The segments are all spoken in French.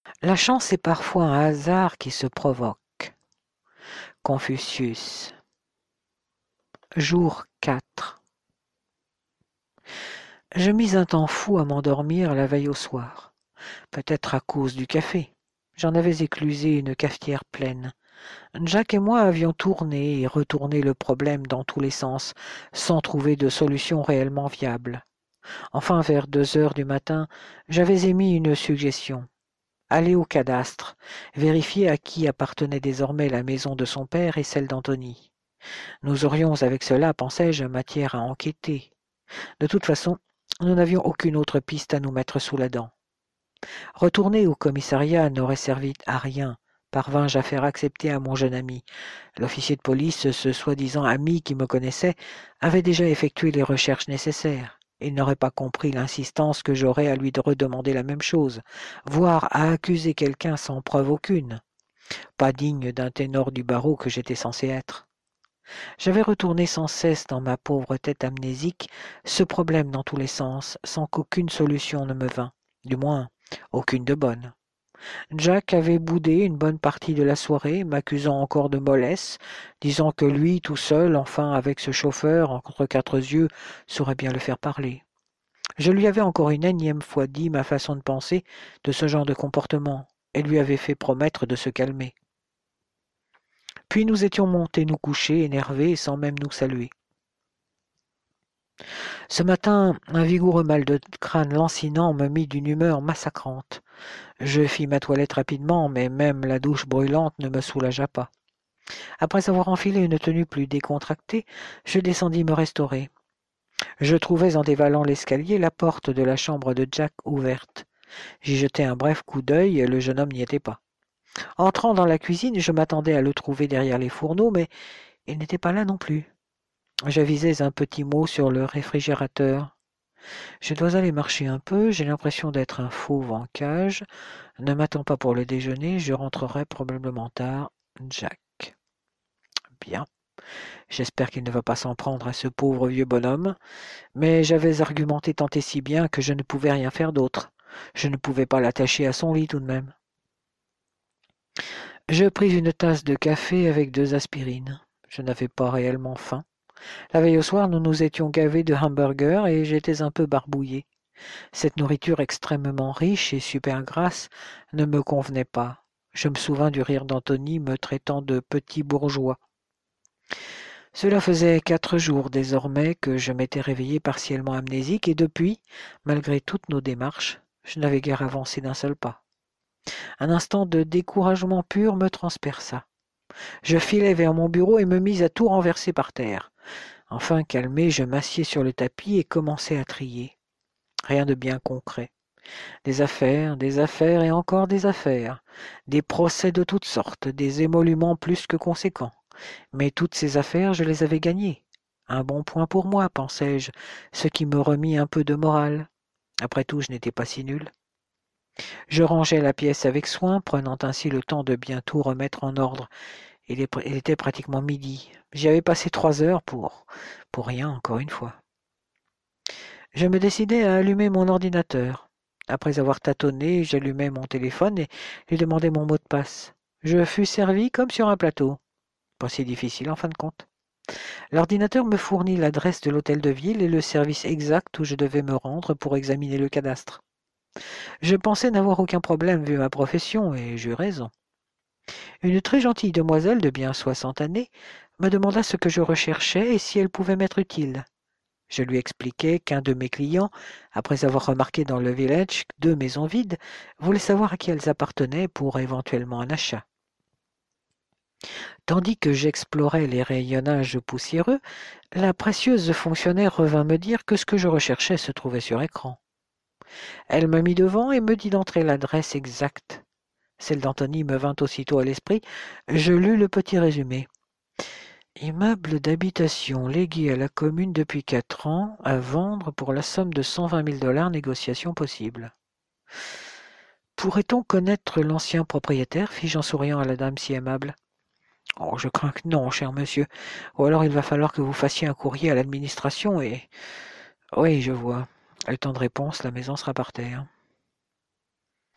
La chance est parfois un hasard qui se provoque. Confucius. Jour 4. Je mis un temps fou à m'endormir la veille au soir. Peut-être à cause du café. J'en avais éclusé une cafetière pleine. Jack et moi avions tourné et retourné le problème dans tous les sens, sans trouver de solution réellement viable. Enfin, vers 2 heures du matin, j'avais émis une suggestion. Aller au cadastre, vérifier à qui appartenait désormais la maison de son père et celle d'Anthony. Nous aurions avec cela, pensais-je, matière à enquêter. De toute façon, nous n'avions aucune autre piste à nous mettre sous la dent. Retourner au commissariat n'aurait servi à rien. Parvins-je à faire accepter à mon jeune ami. L'officier de police, ce soi-disant ami qui me connaissait, avait déjà effectué les recherches nécessaires. Il n'aurait pas compris l'insistance que j'aurais à lui redemander la même chose, voire à accuser quelqu'un sans preuve aucune. Pas digne d'un ténor du barreau que j'étais censé être. J'avais retourné sans cesse dans ma pauvre tête amnésique ce problème dans tous les sens, sans qu'aucune solution ne me vînt. Du moins, aucune de bonne. Jack avait boudé une bonne partie de la soirée, m'accusant encore de mollesse, disant que lui, tout seul, enfin avec ce chauffeur, entre quatre yeux, saurait bien le faire parler. Je lui avais encore une énième fois dit ma façon de penser de ce genre de comportement, et lui avais fait promettre de se calmer. Puis nous étions montés nous coucher, énervés, sans même nous saluer. Ce matin, un vigoureux mal de crâne lancinant me mit d'une humeur massacrante. Je fis ma toilette rapidement, mais même la douche brûlante ne me soulagea pas. Après avoir enfilé une tenue plus décontractée, je descendis me restaurer. Je trouvais en dévalant l'escalier la porte de la chambre de Jack ouverte. J'y jetai un bref coup d'œil, le jeune homme n'y était pas. Entrant dans la cuisine, je m'attendais à le trouver derrière les fourneaux, mais il n'était pas là non plus. J'avisais un petit mot sur le réfrigérateur. Je dois aller marcher un peu, j'ai l'impression d'être un fauve en cage. Ne m'attends pas pour le déjeuner, je rentrerai probablement tard. Jack. Bien. J'espère qu'il ne va pas s'en prendre à ce pauvre vieux bonhomme, mais j'avais argumenté tant et si bien que je ne pouvais rien faire d'autre. Je ne pouvais pas l'attacher à son lit tout de même. Je pris une tasse de café avec 2 aspirines. Je n'avais pas réellement faim. La veille au soir, nous nous étions gavés de hamburgers et j'étais un peu barbouillé. Cette nourriture extrêmement riche et super grasse ne me convenait pas. Je me souvins du rire d'Anthony me traitant de petit bourgeois. Cela faisait 4 jours désormais que je m'étais réveillé partiellement amnésique et depuis, malgré toutes nos démarches, je n'avais guère avancé d'un seul pas. Un instant de découragement pur me transperça. Je filai vers mon bureau et me mis à tout renverser par terre. Enfin calmé, je m'assieds sur le tapis et commençai à trier. Rien de bien concret. Des affaires et encore des affaires. Des procès de toutes sortes, des émoluments plus que conséquents. Mais toutes ces affaires, je les avais gagnées. Un bon point pour moi, pensai-je, ce qui me remit un peu de morale. Après tout, je n'étais pas si nul. Je rangeai la pièce avec soin, prenant ainsi le temps de bien tout remettre en ordre. Il était pratiquement midi. J'y avais passé 3 heures pour rien, encore une fois. Je me décidai à allumer mon ordinateur. Après avoir tâtonné, j'allumai mon téléphone et lui demandai mon mot de passe. Je fus servi comme sur un plateau. Pas si difficile en fin de compte. L'ordinateur me fournit l'adresse de l'hôtel de ville et le service exact où je devais me rendre pour examiner le cadastre. Je pensais n'avoir aucun problème vu ma profession, et j'eus raison. Une très gentille demoiselle de bien 60 années me demanda ce que je recherchais et si elle pouvait m'être utile. Je lui expliquai qu'un de mes clients, après avoir remarqué dans le village 2 maisons vides, voulait savoir à qui elles appartenaient pour éventuellement un achat. Tandis que j'explorais les rayonnages poussiéreux, la précieuse fonctionnaire revint me dire que ce que je recherchais se trouvait sur écran. Elle me mit devant et me dit d'entrer l'adresse exacte. Celle d'Anthony me vint aussitôt à l'esprit. Je lus le petit résumé. Immeuble d'habitation légué à la commune depuis 4 ans, à vendre pour la somme de 120 000 $, négociation possible. Pourrait-on connaître l'ancien propriétaire, fis-je en souriant à la dame si aimable. Oh, je crains que non, cher monsieur. Ou alors il va falloir que vous fassiez un courrier à l'administration et... Oui, je vois. Le temps de réponse, la maison sera par terre.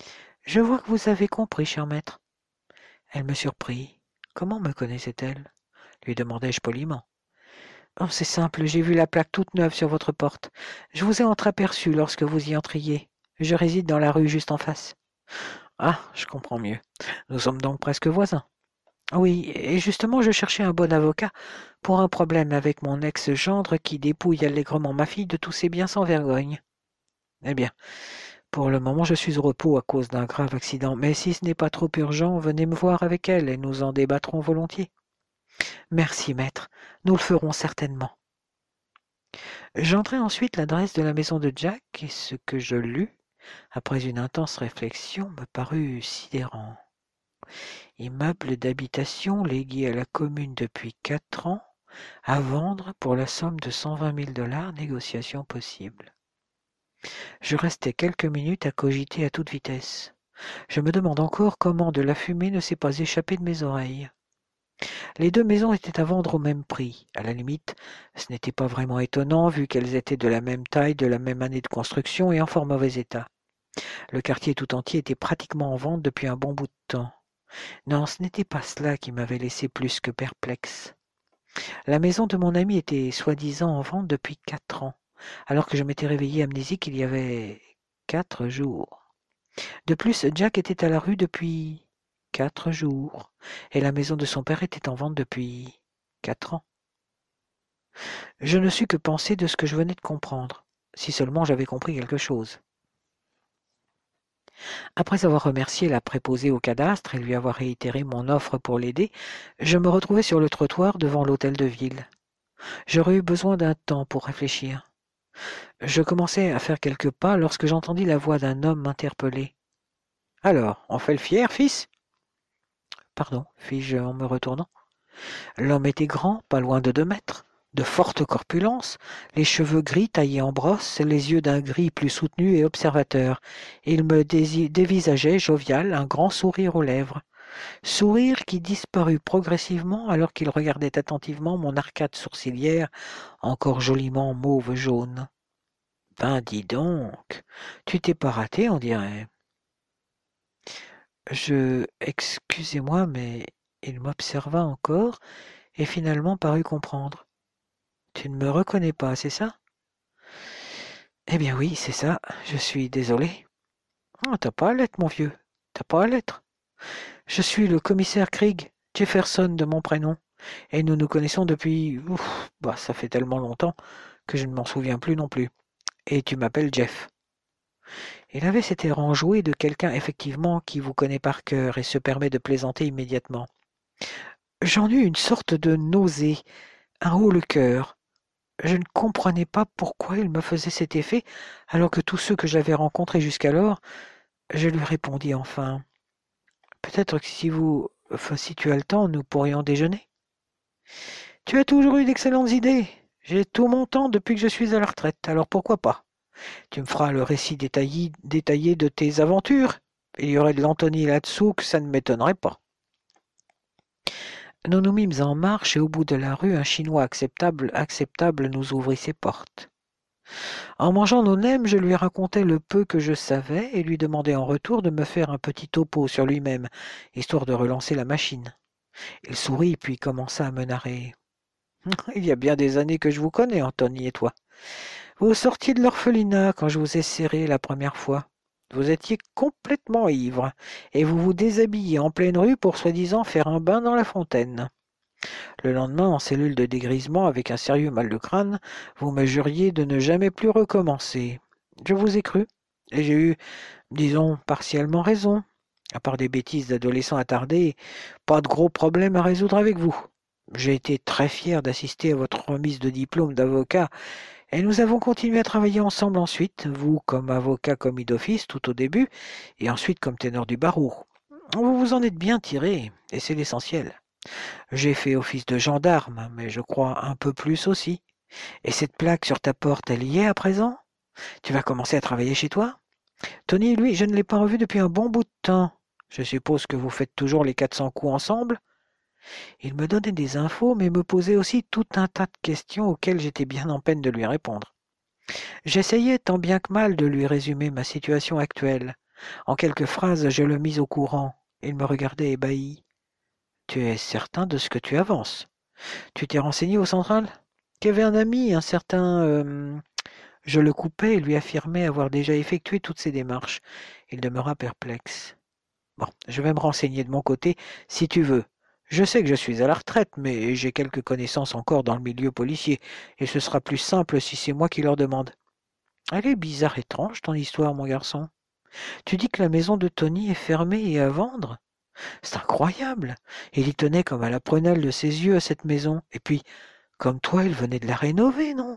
Je vois que vous avez compris, cher maître. Elle me surprit. Comment me connaissait-elle? Lui demandai-je poliment. Oh, c'est simple, j'ai vu la plaque toute neuve sur votre porte. Je vous ai entreaperçu lorsque vous y entriez. Je réside dans la rue juste en face. Ah, je comprends mieux. Nous sommes donc presque voisins. Oui, et justement, je cherchais un bon avocat pour un problème avec mon ex-gendre qui dépouille allègrement ma fille de tous ses biens sans vergogne. Eh bien, pour le moment, je suis au repos à cause d'un grave accident, mais si ce n'est pas trop urgent, venez me voir avec elle et nous en débattrons volontiers. Merci, maître, nous le ferons certainement. J'entrai ensuite l'adresse de la maison de Jack, et ce que je lus, après une intense réflexion, me parut sidérant. Immeuble d'habitation légué à la commune depuis 4 ans, à vendre pour la somme de 120 000 $, négociation possible. Je restai quelques minutes à cogiter à toute vitesse. Je me demande encore comment de la fumée ne s'est pas échappée de mes oreilles. Les deux maisons étaient à vendre au même prix. À la limite, ce n'était pas vraiment étonnant vu qu'elles étaient de la même taille, de la même année de construction et en fort mauvais état. Le quartier tout entier était pratiquement en vente depuis un bon bout de temps. Non, ce n'était pas cela qui m'avait laissé plus que perplexe. La maison de mon ami était soi-disant en vente depuis 4 ans, alors que je m'étais réveillé amnésique il y avait 4 jours. De plus, Jack était à la rue depuis 4 jours, et la maison de son père était en vente depuis 4 ans. Je ne sus que penser de ce que je venais de comprendre, si seulement j'avais compris quelque chose. Après avoir remercié la préposée au cadastre et lui avoir réitéré mon offre pour l'aider, je me retrouvai sur le trottoir devant l'hôtel de ville. J'aurais eu besoin d'un temps pour réfléchir. Je commençai à faire quelques pas lorsque j'entendis la voix d'un homme m'interpeller. « Alors, on fait le fier, fils ?» « Pardon, fis-je en me retournant. L'homme était grand, pas loin de 2 mètres, de forte corpulence, les cheveux gris taillés en brosse, les yeux d'un gris plus soutenu et observateur. Il me dévisageait jovial, un grand sourire aux lèvres. Sourire qui disparut progressivement alors qu'il regardait attentivement mon arcade sourcilière, encore joliment mauve-jaune. « Ben dis donc, tu t'es pas raté, on dirait. » Excusez-moi, mais il m'observa encore et finalement parut comprendre. « Tu ne me reconnais pas, c'est ça? » Eh bien oui, c'est ça, je suis désolé. Oh, t'as pas à l'être, mon vieux, t'as pas à l'être. Je suis le commissaire Krieg, Jefferson de mon prénom, et nous nous connaissons depuis... ça fait tellement longtemps que je ne m'en souviens plus non plus. Et tu m'appelles Jeff. Il avait cet air enjoué de quelqu'un effectivement qui vous connaît par cœur et se permet de plaisanter immédiatement. J'en eus une sorte de nausée, un haut-le-cœur. Je ne comprenais pas pourquoi il me faisait cet effet, alors que tous ceux que j'avais rencontrés jusqu'alors, je lui répondis enfin. Peut-être que si tu as le temps, nous pourrions déjeuner. Tu as toujours eu d'excellentes idées. J'ai tout mon temps depuis que je suis à la retraite, alors pourquoi pas? Tu me feras le récit détaillé de tes aventures. Il y aurait de l'Antony là-dessous que ça ne m'étonnerait pas. Nous nous mîmes en marche et au bout de la rue, un Chinois acceptable nous ouvrit ses portes. En mangeant nos nems, je lui racontai le peu que je savais et lui demandai en retour de me faire un petit topo sur lui-même, histoire de relancer la machine. Il sourit puis commença à me narrer. « Il y a bien des années que je vous connais, Anthony et toi. Vous sortiez de l'orphelinat quand je vous ai serré la première fois. Vous étiez complètement ivre, et vous vous déshabilliez en pleine rue pour soi-disant faire un bain dans la fontaine. Le lendemain, en cellule de dégrisement avec un sérieux mal de crâne, vous me juriez de ne jamais plus recommencer. Je vous ai cru, et j'ai eu, disons, partiellement raison. À part des bêtises d'adolescents attardés, pas de gros problèmes à résoudre avec vous. J'ai été très fier d'assister à votre remise de diplôme d'avocat, et nous avons continué à travailler ensemble ensuite, vous comme avocat commis d'office tout au début, et ensuite comme ténor du barreau. Vous vous en êtes bien tiré, et c'est l'essentiel. J'ai fait office de gendarme, mais je crois un peu plus aussi. Et cette plaque sur ta porte, elle y est à présent? Tu vas commencer à travailler chez toi? Tony, lui, je ne l'ai pas revu depuis un bon bout de temps. Je suppose que vous faites toujours les 400 coups ensemble? Il me donnait des infos, mais me posait aussi tout un tas de questions auxquelles j'étais bien en peine de lui répondre. J'essayais tant bien que mal de lui résumer ma situation actuelle, En quelques phrases, je le mis au courant. Il me regardait ébahi. Tu es certain de ce que tu avances? Tu t'es renseigné au central? Qu'il y avait un ami, un certain... Je le coupai et lui affirmai avoir déjà effectué toutes ces démarches. Il demeura perplexe. Bon, je vais me renseigner de mon côté, si tu veux. Je sais que je suis à la retraite, mais j'ai quelques connaissances encore dans le milieu policier, et ce sera plus simple si c'est moi qui leur demande. Elle est bizarre, étrange, ton histoire, mon garçon. Tu dis que la maison de Tony est fermée et à vendre? C'est incroyable. Il y tenait comme à la prunelle de ses yeux à cette maison. Et puis, comme toi, il venait de la rénover, non?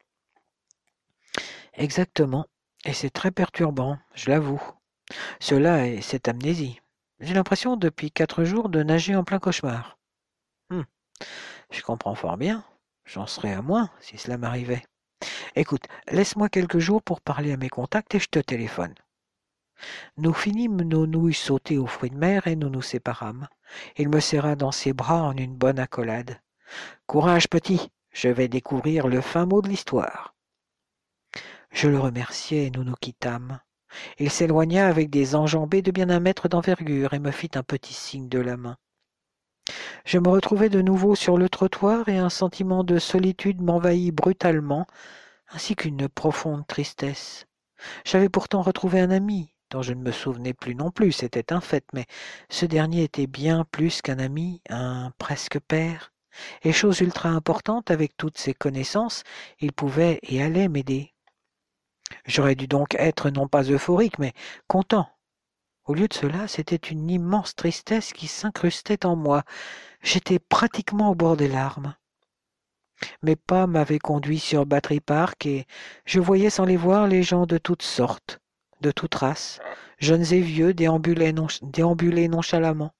Exactement. Et c'est très perturbant, je l'avoue. Cela est cette amnésie. J'ai l'impression depuis 4 jours de nager en plein cauchemar. Hum, je comprends fort bien. J'en serais à moins si cela m'arrivait. Écoute, laisse-moi quelques jours pour parler à mes contacts et je te téléphone. Nous finîmes nos nouilles sautées aux fruits de mer et nous nous séparâmes. Il me serra dans ses bras en une bonne accolade. Courage, petit, je vais découvrir le fin mot de l'histoire. Je le remerciai et nous nous quittâmes. Il s'éloigna avec des enjambées de bien 1 mètre d'envergure et me fit un petit signe de la main. Je me retrouvai de nouveau sur le trottoir et un sentiment de solitude m'envahit brutalement, ainsi qu'une profonde tristesse. J'avais pourtant retrouvé un ami, dont je ne me souvenais plus non plus, c'était un fait, mais ce dernier était bien plus qu'un ami, un presque père. Et chose ultra importante, avec toutes ses connaissances, il pouvait et allait m'aider. J'aurais dû donc être non pas euphorique, mais content. Au lieu de cela, c'était une immense tristesse qui s'incrustait en moi. J'étais pratiquement au bord des larmes. Mes pas m'avaient conduit sur Battery Park et je voyais sans les voir les gens de toutes sortes, de toutes races, jeunes et vieux, déambulaient nonchalamment.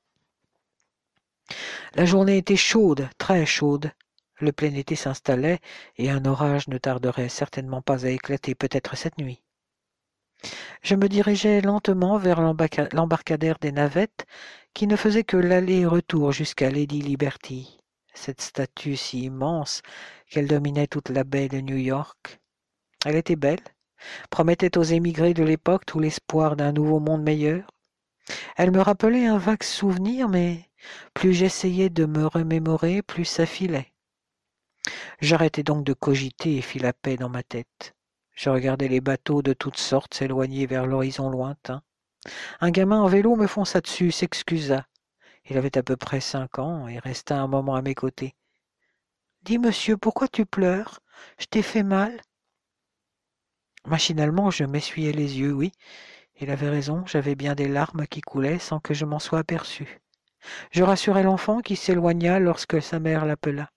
La journée était chaude, très chaude. Le plein été s'installait et un orage ne tarderait certainement pas à éclater, peut-être cette nuit. Je me dirigeais lentement vers l'embarcadère des navettes qui ne faisait que l'aller et retour jusqu'à Lady Liberty, cette statue si immense qu'elle dominait toute la baie de New York. Elle était belle, promettait aux émigrés de l'époque tout l'espoir d'un nouveau monde meilleur. Elle me rappelait un vague souvenir, mais plus j'essayais de me remémorer, plus ça filait. J'arrêtai donc de cogiter et fis la paix dans ma tête. Je regardais les bateaux de toutes sortes s'éloigner vers l'horizon lointain. Un gamin en vélo me fonça dessus, s'excusa. Il avait à peu près 5 ans et resta un moment à mes côtés. « Dis, monsieur, pourquoi tu pleures? Je t'ai fait mal ?» Machinalement, je m'essuyai les yeux, oui. Il avait raison, j'avais bien des larmes qui coulaient sans que je m'en sois aperçu. Je rassurai l'enfant qui s'éloigna lorsque sa mère l'appela.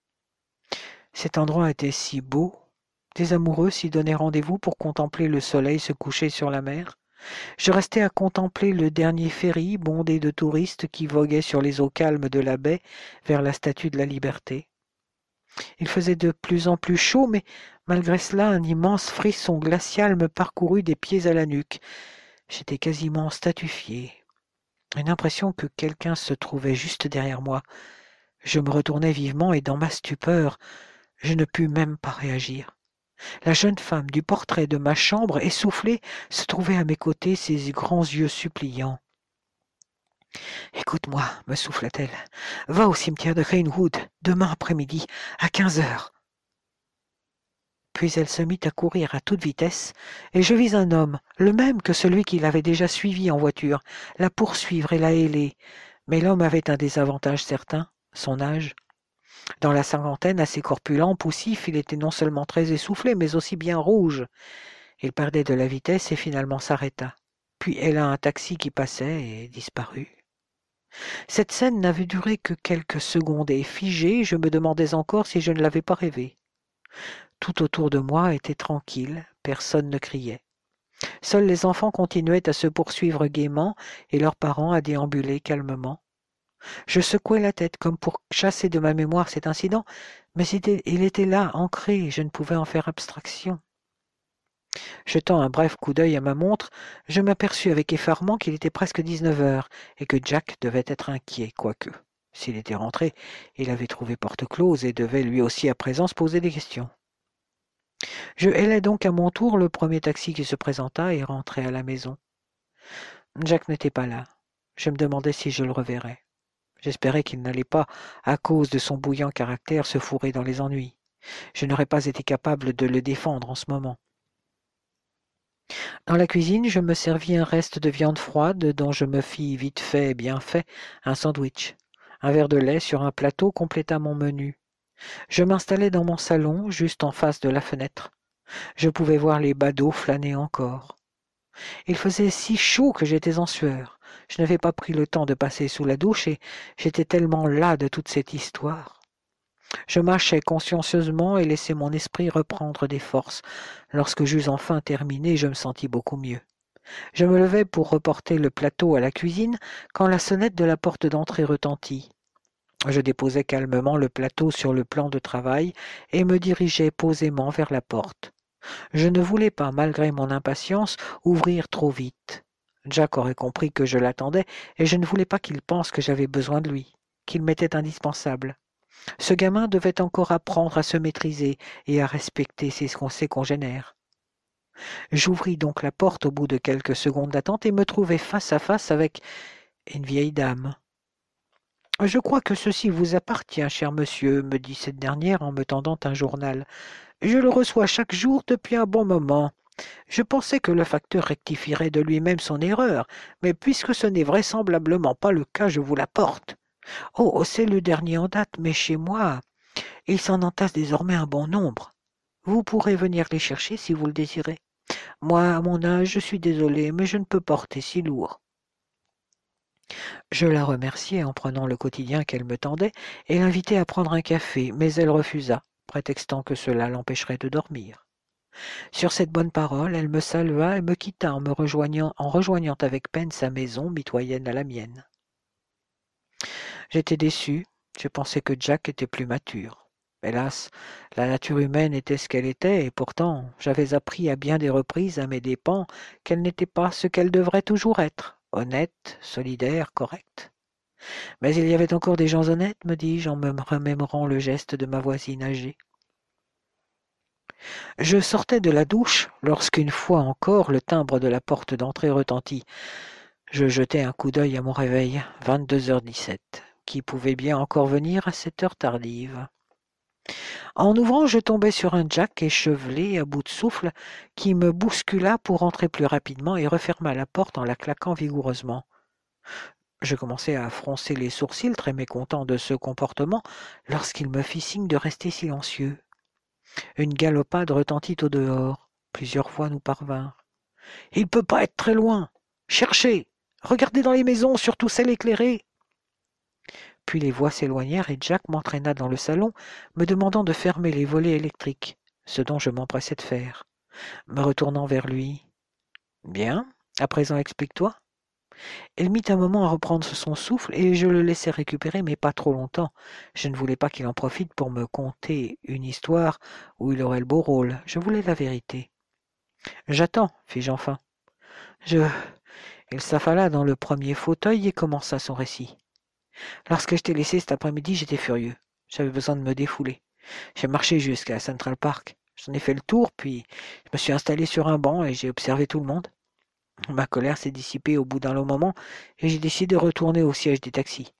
Cet endroit était si beau. Des amoureux s'y donnaient rendez-vous pour contempler le soleil se coucher sur la mer. Je restai à contempler le dernier ferry bondé de touristes qui voguait sur les eaux calmes de la baie vers la Statue de la Liberté. Il faisait de plus en plus chaud, mais malgré cela, un immense frisson glacial me parcourut des pieds à la nuque. J'étais quasiment statufié. Une impression que quelqu'un se trouvait juste derrière moi. Je me retournai vivement et dans ma stupeur, je ne pus même pas réagir. La jeune femme du portrait de ma chambre, essoufflée, se trouvait à mes côtés, ses grands yeux suppliants. « Écoute-moi, me souffla-t-elle, va au cimetière de Greenwood, demain après-midi, à 15 heures. » Puis elle se mit à courir à toute vitesse, et je vis un homme, le même que celui qui l'avait déjà suivie en voiture, la poursuivre et la héler. Mais l'homme avait un désavantage certain, son âge. Dans la cinquantaine, assez corpulent, poussif, il était non seulement très essoufflé, mais aussi bien rouge. Il perdait de la vitesse et finalement s'arrêta. Puis héla un taxi qui passait et disparut. Cette scène n'avait duré que quelques secondes et figée, je me demandais encore si je ne l'avais pas rêvé. Tout autour de moi était tranquille, personne ne criait. Seuls les enfants continuaient à se poursuivre gaiement et leurs parents à déambuler calmement. Je secouai la tête comme pour chasser de ma mémoire cet incident, mais il était là, ancré, et je ne pouvais en faire abstraction. Jetant un bref coup d'œil à ma montre, je m'aperçus avec effarement qu'il était presque 19 heures et que Jack devait être inquiet, quoique, s'il était rentré, il avait trouvé porte close et devait lui aussi à présent se poser des questions. Je hélai donc à mon tour le premier taxi qui se présenta et rentrai à la maison. Jack n'était pas là. Je me demandais si je le reverrais. J'espérais qu'il n'allait pas, à cause de son bouillant caractère, se fourrer dans les ennuis. Je n'aurais pas été capable de le défendre en ce moment. Dans la cuisine, je me servis un reste de viande froide dont je me fis vite fait et bien fait un sandwich. Un verre de lait sur un plateau compléta mon menu. Je m'installai dans mon salon, juste en face de la fenêtre. Je pouvais voir les badauds flâner encore. Il faisait si chaud que j'étais en sueur. Je n'avais pas pris le temps de passer sous la douche et j'étais tellement las de toute cette histoire. Je mâchais consciencieusement et laissais mon esprit reprendre des forces. Lorsque j'eus enfin terminé, je me sentis beaucoup mieux. Je me levai pour reporter le plateau à la cuisine quand la sonnette de la porte d'entrée retentit. Je déposai calmement le plateau sur le plan de travail et me dirigeai posément vers la porte. Je ne voulais pas, malgré mon impatience, ouvrir trop vite. Jack aurait compris que je l'attendais et je ne voulais pas qu'il pense que j'avais besoin de lui, qu'il m'était indispensable. Ce gamin devait encore apprendre à se maîtriser et à respecter ses congénères. J'ouvris donc la porte au bout de quelques secondes d'attente et me trouvai face à face avec une vieille dame. « Je crois que ceci vous appartient, cher monsieur, me dit cette dernière en me tendant un journal. Je le reçois chaque jour depuis un bon moment. Je pensais que le facteur rectifierait de lui-même son erreur, mais puisque ce n'est vraisemblablement pas le cas, je vous l'apporte. Oh, c'est le dernier en date, mais chez moi, il s'en entasse désormais un bon nombre. Vous pourrez venir les chercher si vous le désirez. Moi, à mon âge, je suis désolé, mais je ne peux porter si lourd. » Je la remerciai en prenant le quotidien qu'elle me tendait et l'invitai à prendre un café, mais elle refusa, prétextant que cela l'empêcherait de dormir. Sur cette bonne parole, elle me salua et me quitta en rejoignant avec peine sa maison mitoyenne à la mienne. J'étais déçu, je pensais que Jack était plus mature. Hélas, la nature humaine était ce qu'elle était, et pourtant j'avais appris à bien des reprises à mes dépens qu'elle n'était pas ce qu'elle devrait toujours être, honnête, solidaire, correcte. Mais il y avait encore des gens honnêtes, me dis-je en me remémorant le geste de ma voisine âgée. Je sortais de la douche lorsqu'une fois encore le timbre de la porte d'entrée retentit. Je jetai un coup d'œil à mon réveil, 22h17. Qui pouvait bien encore venir à cette heure tardive? En ouvrant, je tombai sur un Jack échevelé, à bout de souffle, qui me bouscula pour entrer plus rapidement et referma la porte en la claquant vigoureusement. Je commençai à froncer les sourcils, très mécontent de ce comportement, lorsqu'il me fit signe de rester silencieux. Une galopade retentit au dehors. Plusieurs voix nous parvinrent. « Il ne peut pas être très loin. Cherchez. Regardez dans les maisons, surtout celles éclairées. » Puis les voix s'éloignèrent et Jack m'entraîna dans le salon, me demandant de fermer les volets électriques, ce dont je m'empressai de faire. Me retournant vers lui. « Bien, à présent explique-toi. » Il mit un moment à reprendre son souffle et je le laissai récupérer, mais pas trop longtemps. Je ne voulais pas qu'il en profite pour me conter une histoire où il aurait le beau rôle. Je voulais la vérité. « J'attends, fis-je enfin. Il s'affala dans le premier fauteuil et commença son récit. « Lorsque je t'ai laissé cet après-midi, j'étais furieux. J'avais besoin de me défouler. J'ai marché jusqu'à Central Park. J'en ai fait le tour, puis je me suis installé sur un banc et j'ai observé tout le monde. Ma colère s'est dissipée au bout d'un long moment et j'ai décidé de retourner au siège des taxis.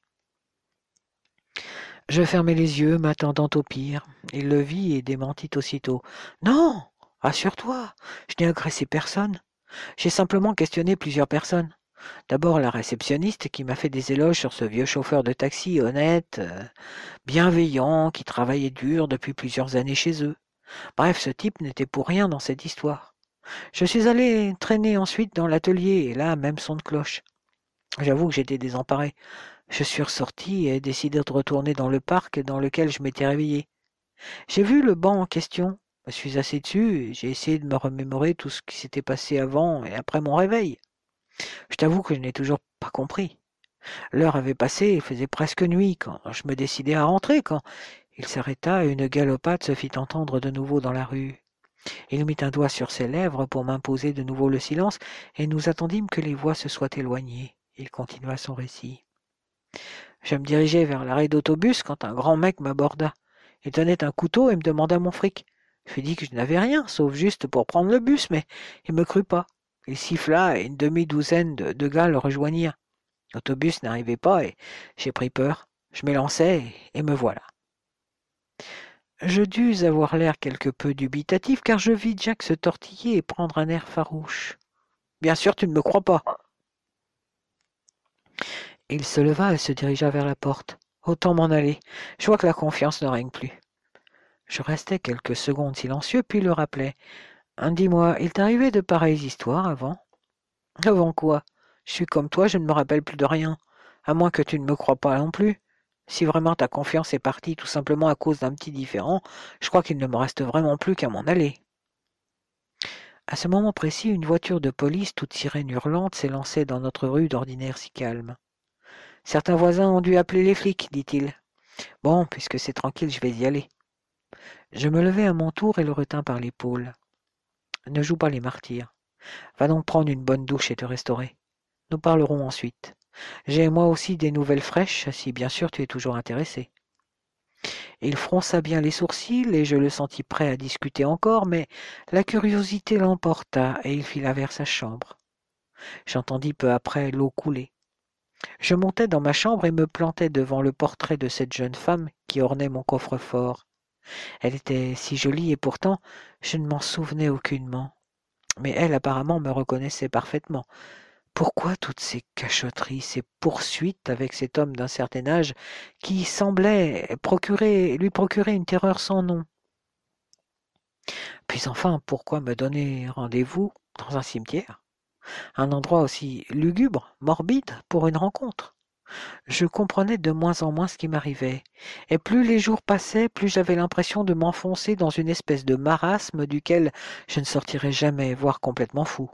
Je fermai les yeux, m'attendant au pire. Il le vit et démentit aussitôt. « Non, assure-toi, je n'ai agressé personne. J'ai simplement questionné plusieurs personnes. D'abord la réceptionniste qui m'a fait des éloges sur ce vieux chauffeur de taxi honnête, bienveillant, qui travaillait dur depuis plusieurs années chez eux. Bref, ce type n'était pour rien dans cette histoire. Je suis allé traîner ensuite dans l'atelier, et là, même son de cloche. J'avoue que j'étais désemparé. Je suis ressorti et ai décidé de retourner dans le parc dans lequel je m'étais réveillé. J'ai vu le banc en question, je me suis assis dessus et j'ai essayé de me remémorer tout ce qui s'était passé avant et après mon réveil. Je t'avoue que je n'ai toujours pas compris. L'heure avait passé, il faisait presque nuit quand je me décidai à rentrer, quand il s'arrêta et une galopade se fit entendre de nouveau dans la rue. Il mit un doigt sur ses lèvres pour m'imposer de nouveau le silence, et nous attendîmes que les voix se soient éloignées. Il continua son récit. Je me dirigeais vers l'arrêt d'autobus quand un grand mec m'aborda. Il tenait un couteau et me demanda mon fric. Je lui dis que je n'avais rien, sauf juste pour prendre le bus, mais il me crut pas. Il siffla et une demi-douzaine de gars le rejoignirent. L'autobus n'arrivait pas et j'ai pris peur. Je m'élançai et me voilà. Je dus avoir l'air quelque peu dubitatif car je vis Jack se tortiller et prendre un air farouche. Bien sûr, tu ne me crois pas. Il se leva et se dirigea vers la porte. Autant m'en aller. Je vois que la confiance ne règne plus. Je restai quelques secondes silencieux, puis le rappelai. Dis-moi, il t'arrivait de pareilles histoires avant? Avant quoi? Je suis comme toi, je ne me rappelle plus de rien. À moins que tu ne me crois pas non plus. Si vraiment ta confiance est partie tout simplement à cause d'un petit différend, je crois qu'il ne me reste vraiment plus qu'à m'en aller. À ce moment précis, une voiture de police, toute sirène hurlante, s'élançait dans notre rue d'ordinaire si calme. Certains voisins ont dû appeler les flics, dit-il. Bon, puisque c'est tranquille, je vais y aller. Je me levai à mon tour et le retins par l'épaule. Ne joue pas les martyrs. Va donc prendre une bonne douche et te restaurer. Nous parlerons ensuite. J'ai moi aussi des nouvelles fraîches, si bien sûr tu es toujours intéressé. Il fronça bien les sourcils et je le sentis prêt à discuter encore, mais la curiosité l'emporta et il fila vers sa chambre. J'entendis peu après l'eau couler. Je montai dans ma chambre et me plantai devant le portrait de cette jeune femme qui ornait mon coffre-fort. Elle était si jolie et pourtant je ne m'en souvenais aucunement. Mais elle apparemment me reconnaissait parfaitement. Pourquoi toutes ces cachotteries, ces poursuites avec cet homme d'un certain âge qui semblait lui procurer une terreur sans nom? Puis enfin, pourquoi me donner rendez-vous dans un cimetière? Un endroit aussi lugubre, morbide, pour une rencontre? Je comprenais de moins en moins ce qui m'arrivait, et plus les jours passaient, plus j'avais l'impression de m'enfoncer dans une espèce de marasme duquel je ne sortirais jamais, voire complètement fou.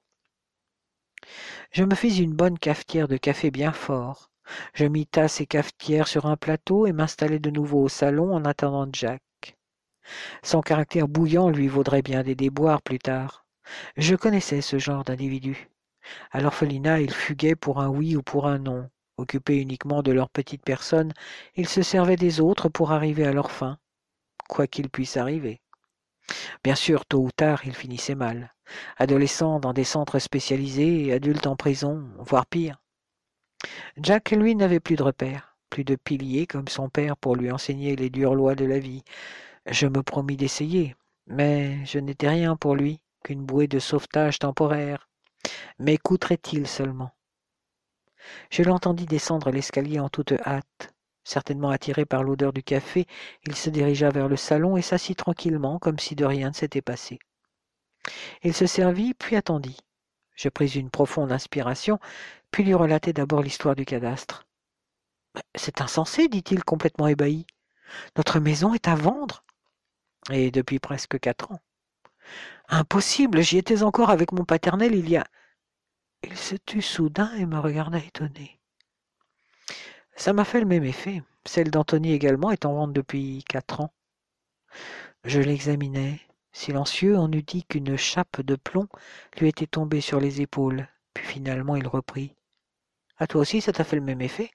Je me fis une bonne cafetière de café bien fort. Je mis tasse et cafetière sur un plateau et m'installai de nouveau au salon en attendant Jack. Son caractère bouillant lui vaudrait bien des déboires plus tard. Je connaissais ce genre d'individu. À l'orphelinat, ils fuguaient pour un oui ou pour un non. Occupés uniquement de leur petite personne, ils se servaient des autres pour arriver à leur fin, quoi qu'il puisse arriver. Bien sûr, tôt ou tard, ils finissaient mal. Adolescents dans des centres spécialisés et adultes en prison, voire pire. Jack, lui, n'avait plus de repères, plus de piliers comme son père pour lui enseigner les dures lois de la vie. Je me promis d'essayer, mais je n'étais rien pour lui qu'une bouée de sauvetage temporaire. M'écouterait-il seulement? Je l'entendis descendre l'escalier en toute hâte. Certainement attiré par l'odeur du café, il se dirigea vers le salon et s'assit tranquillement, comme si de rien ne s'était passé. Il se servit, puis attendit. Je pris une profonde inspiration, puis lui relatai d'abord l'histoire du cadastre. C'est insensé, dit-il complètement ébahi. Notre maison est à vendre. Et depuis presque 4 ans. Impossible, j'y étais encore avec mon paternel il y a... Il se tut soudain et me regarda étonné. Ça m'a fait le même effet. Celle d'Anthony également est en vente depuis 4 ans. Je l'examinai. Silencieux, on eût dit qu'une chape de plomb lui était tombée sur les épaules. Puis finalement il reprit. À toi aussi ça t'a fait le même effet?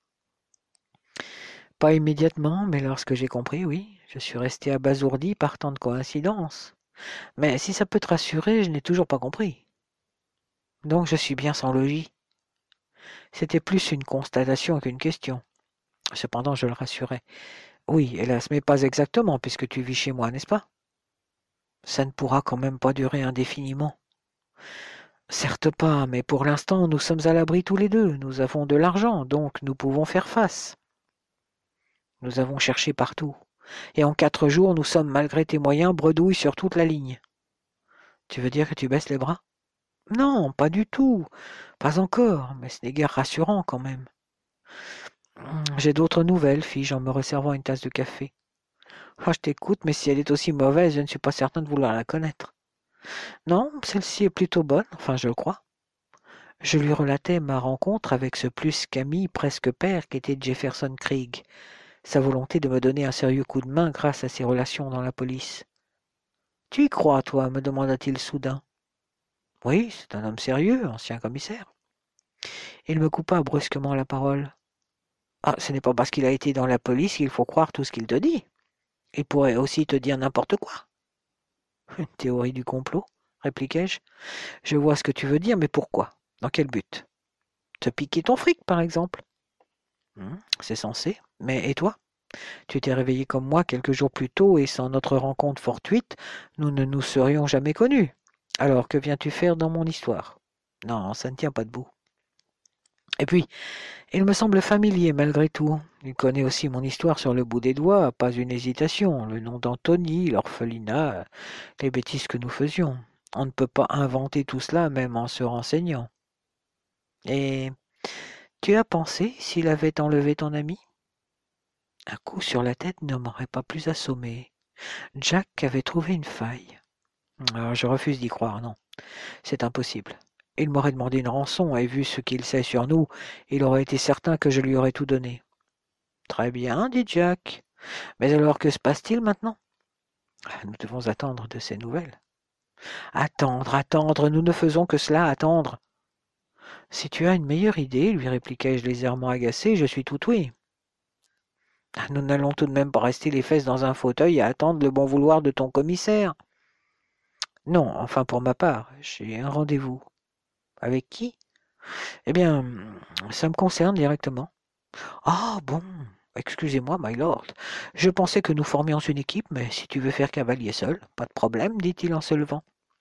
Pas immédiatement, mais lorsque j'ai compris, oui, je suis resté abasourdi par tant de coïncidences. Mais si ça peut te rassurer, je n'ai toujours pas compris. Donc je suis bien sans logis. C'était plus une constatation qu'une question. Cependant, je le rassurai. Oui, hélas, mais pas exactement, puisque tu vis chez moi, n'est-ce pas? Ça ne pourra quand même pas durer indéfiniment. Certes pas, mais pour l'instant, nous sommes à l'abri tous les deux. Nous avons de l'argent, donc nous pouvons faire face. Nous avons cherché partout. Et en 4 jours, nous sommes, malgré tes moyens, bredouilles sur toute la ligne. Tu veux dire que tu baisses les bras? Non, pas du tout. Pas encore, mais ce n'est guère rassurant quand même. J'ai d'autres nouvelles, fis-je en me resservant une tasse de café. Ah, je t'écoute, mais si elle est aussi mauvaise, je ne suis pas certain de vouloir la connaître. Non, celle-ci est plutôt bonne, enfin je le crois. Je lui relatai ma rencontre avec ce plus qu'ami, presque père, qu'était Jefferson Craig, sa volonté de me donner un sérieux coup de main grâce à ses relations dans la police. Tu y crois, toi? Me demanda-t-il soudain. Oui, c'est un homme sérieux, ancien commissaire. Il me coupa brusquement la parole. Ah, ce n'est pas parce qu'il a été dans la police qu'il faut croire tout ce qu'il te dit. Il pourrait aussi te dire n'importe quoi. Une théorie du complot? répliquai-je. Je vois ce que tu veux dire, mais pourquoi? Dans quel but? Te piquer ton fric, par exemple. C'est censé. Mais et toi? Tu t'es réveillé comme moi quelques jours plus tôt et sans notre rencontre fortuite, nous ne nous serions jamais connus. Alors, que viens-tu faire dans mon histoire? Non, ça ne tient pas debout. Et puis, il me semble familier malgré tout. Il connaît aussi mon histoire sur le bout des doigts, pas une hésitation. Le nom d'Anthony, l'orphelinat, les bêtises que nous faisions. On ne peut pas inventer tout cela même en se renseignant. Et tu as pensé s'il avait enlevé ton ami? Un coup sur la tête ne m'aurait pas plus assommé. Jack avait trouvé une faille. Alors je refuse d'y croire, non. C'est impossible. Il m'aurait demandé une rançon, et vu ce qu'il sait sur nous, il aurait été certain que je lui aurais tout donné. Très bien, dit Jack. Mais alors que se passe-t-il maintenant? Nous devons attendre de ces nouvelles. Attendre, nous ne faisons que cela, attendre. Si tu as une meilleure idée, lui répliquai-je légèrement agacé, je suis tout oui. Nous n'allons tout de même pas rester les fesses dans un fauteuil à attendre le bon vouloir de ton commissaire. Non, enfin pour ma part, j'ai un rendez-vous. Avec qui? Eh bien, ça me concerne directement. Ah bon, excusez-moi, my lord. Je pensais que nous formions une équipe, mais si tu veux faire cavalier seul, pas de problème, dit-il en se levant.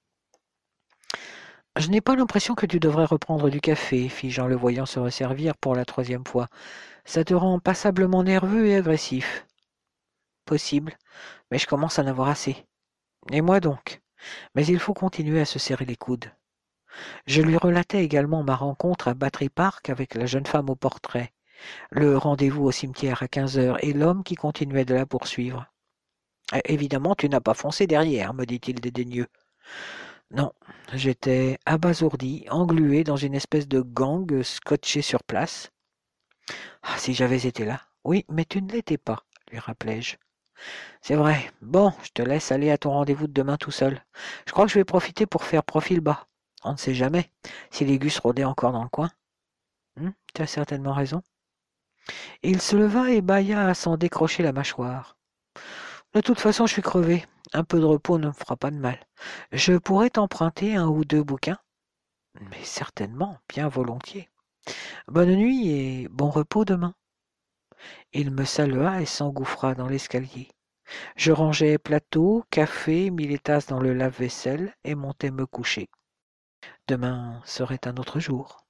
Je n'ai pas l'impression que tu devrais reprendre du café, fis-je en le voyant se resservir pour la 3e fois. Ça te rend passablement nerveux et agressif. Possible, mais je commence à en avoir assez. Et moi donc. Mais il faut continuer à se serrer les coudes. Je lui relatai également ma rencontre à Battery Park avec la jeune femme au portrait, le rendez-vous au cimetière à 15 heures et l'homme qui continuait de la poursuivre. Évidemment, tu n'as pas foncé derrière, me dit-il dédaigneux. Non, j'étais abasourdi, englué dans une espèce de gang scotché sur place. Ah, si j'avais été là. Oui, mais tu ne l'étais pas, lui rappelai-je. C'est vrai. Bon, je te laisse aller à ton rendez-vous de demain tout seul. Je crois que je vais profiter pour faire profil bas. On ne sait jamais si les gus rôdaient encore dans le coin. Tu as certainement raison. Il se leva et bâilla à s'en décrocher la mâchoire. De toute façon, je suis crevé. Un peu de repos ne me fera pas de mal. Je pourrais t'emprunter 1 ou 2 bouquins? Mais certainement, bien volontiers. Bonne nuit et bon repos demain. Il me salua et s'engouffra dans l'escalier. Je rangeai plateau, café, mis les tasses dans le lave-vaisselle et montai me coucher. Demain serait un autre jour.